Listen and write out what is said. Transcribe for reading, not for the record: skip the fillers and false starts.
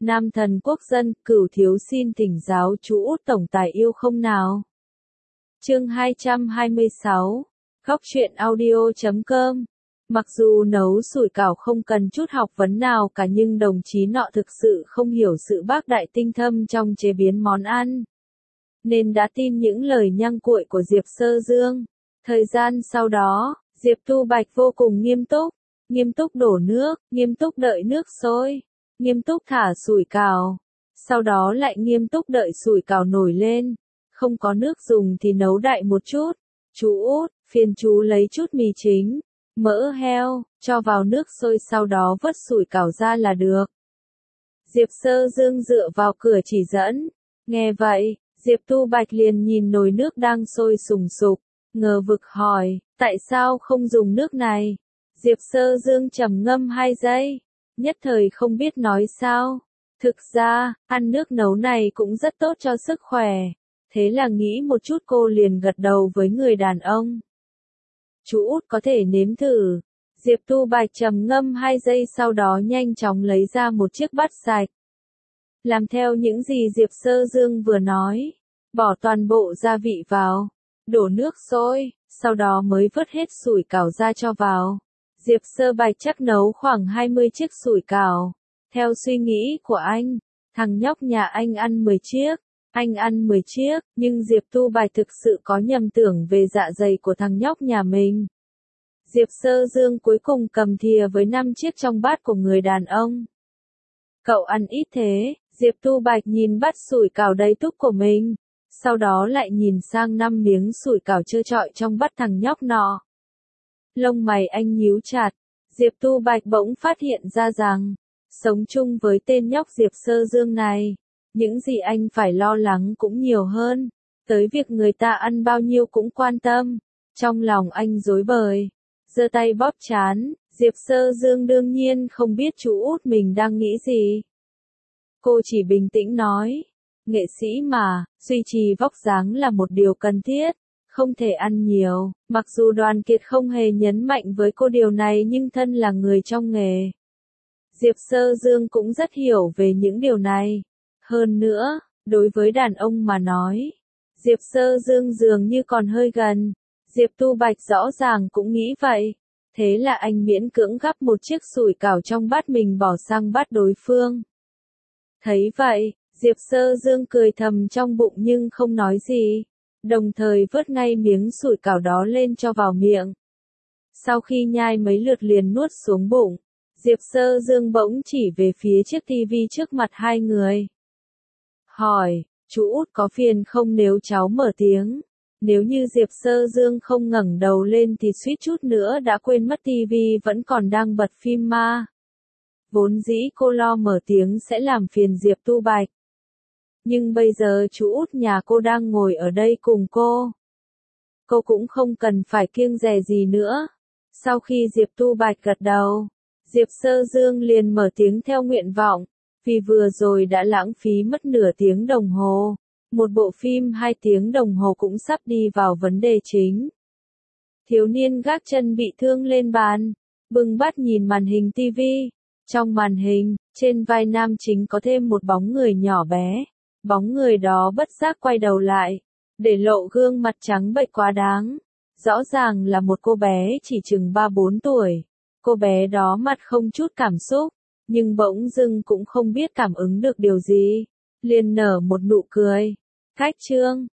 Nam thần quốc dân, Cửu thiếu xin thỉnh giáo chú Út tổng tài yêu không nào. Chương 226. Góc truyện audio.com. Mặc dù nấu sủi cảo không cần chút học vấn nào cả nhưng đồng chí nọ thực sự không hiểu sự bác đại tinh thâm trong chế biến món ăn, nên đã tin những lời nhăng cuội của Diệp Sơ Dương. Thời gian sau đó, Diệp Tu Bạch vô cùng nghiêm túc đổ nước, nghiêm túc đợi nước sôi, nghiêm túc thả sủi cảo, sau đó lại nghiêm túc đợi sủi cảo nổi lên. Không có nước dùng thì nấu đại một chút. Chú Út, phiền chú lấy chút mì chính, mỡ heo, cho vào nước sôi sau đó vớt sủi cảo ra là được. Diệp Sơ Dương dựa vào cửa chỉ dẫn. Nghe vậy, Diệp Tu Bạch liền nhìn nồi nước đang sôi sùng sục, ngờ vực hỏi, tại sao không dùng nước này? Diệp Sơ Dương trầm ngâm 2 giây, nhất thời không biết nói sao. Thực ra, ăn nước nấu này cũng rất tốt cho sức khỏe. Thế là nghĩ một chút cô liền gật đầu với người đàn ông. Chú Út có thể nếm thử. Diệp Tu Bạch trầm ngâm 2 giây sau đó nhanh chóng lấy ra một chiếc bát sạch. Làm theo những gì Diệp Sơ Dương vừa nói. Bỏ toàn bộ gia vị vào. Đổ nước sôi, sau đó mới vớt hết sủi cảo ra cho vào. Diệp Sơ Bạch chắc nấu khoảng 20 chiếc sủi cảo. Theo suy nghĩ của anh, thằng nhóc nhà anh ăn 10 chiếc. Anh ăn 10 chiếc, nhưng Diệp Tu Bạch thực sự có nhầm tưởng về dạ dày của thằng nhóc nhà mình. Diệp Sơ Dương cuối cùng cầm thìa với 5 chiếc trong bát của người đàn ông. Cậu ăn ít thế, Diệp Tu Bạch nhìn bát sủi cảo đầy túc của mình, sau đó lại nhìn sang 5 miếng sủi cảo trơ trọi trong bát thằng nhóc nọ. Lông mày anh nhíu chặt, Diệp Tu Bạch bỗng phát hiện ra rằng, sống chung với tên nhóc Diệp Sơ Dương này, những gì anh phải lo lắng cũng nhiều hơn, tới việc người ta ăn bao nhiêu cũng quan tâm. Trong lòng anh rối bời, giơ tay bóp trán. Diệp Sơ Dương đương nhiên không biết chú Út mình đang nghĩ gì. Cô chỉ bình tĩnh nói, nghệ sĩ mà, duy trì vóc dáng là một điều cần thiết, không thể ăn nhiều. Mặc dù Đoàn Kiệt không hề nhấn mạnh với cô điều này nhưng thân là người trong nghề, Diệp Sơ Dương cũng rất hiểu về những điều này. Hơn nữa, đối với đàn ông mà nói, Diệp Sơ Dương dường như còn hơi gần. Diệp Tu Bạch rõ ràng cũng nghĩ vậy. Thế là anh miễn cưỡng gắp một chiếc sủi cảo trong bát mình bỏ sang bát đối phương. Thấy vậy, Diệp Sơ Dương cười thầm trong bụng nhưng không nói gì, đồng thời vớt ngay miếng sủi cảo đó lên cho vào miệng. Sau khi nhai mấy lượt liền nuốt xuống bụng, Diệp Sơ Dương bỗng chỉ về phía chiếc tivi trước mặt hai người. Hỏi, chú Út có phiền không nếu cháu mở tiếng? Nếu như Diệp Sơ Dương không ngẩng đầu lên thì suýt chút nữa đã quên mất tivi vẫn còn đang bật phim ma. Vốn dĩ cô lo mở tiếng sẽ làm phiền Diệp Tu Bạch. Nhưng bây giờ chú Út nhà cô đang ngồi ở đây cùng cô. Cô cũng không cần phải kiêng dè gì nữa. Sau khi Diệp Tu Bạch gật đầu, Diệp Sơ Dương liền mở tiếng theo nguyện vọng. Vì vừa rồi đã lãng phí mất nửa tiếng đồng hồ. Một bộ phim 2 tiếng đồng hồ cũng sắp đi vào vấn đề chính. Thiếu niên gác chân bị thương lên bàn, bưng bát nhìn màn hình tivi. Trong màn hình, trên vai nam chính có thêm một bóng người nhỏ bé. Bóng người đó bất giác quay đầu lại, để lộ gương mặt trắng bệch quá đáng. Rõ ràng là một cô bé chỉ chừng 3-4 tuổi. Cô bé đó mặt không chút cảm xúc, nhưng bỗng dưng cũng không biết cảm ứng được điều gì, liền nở một nụ cười. Khách trương,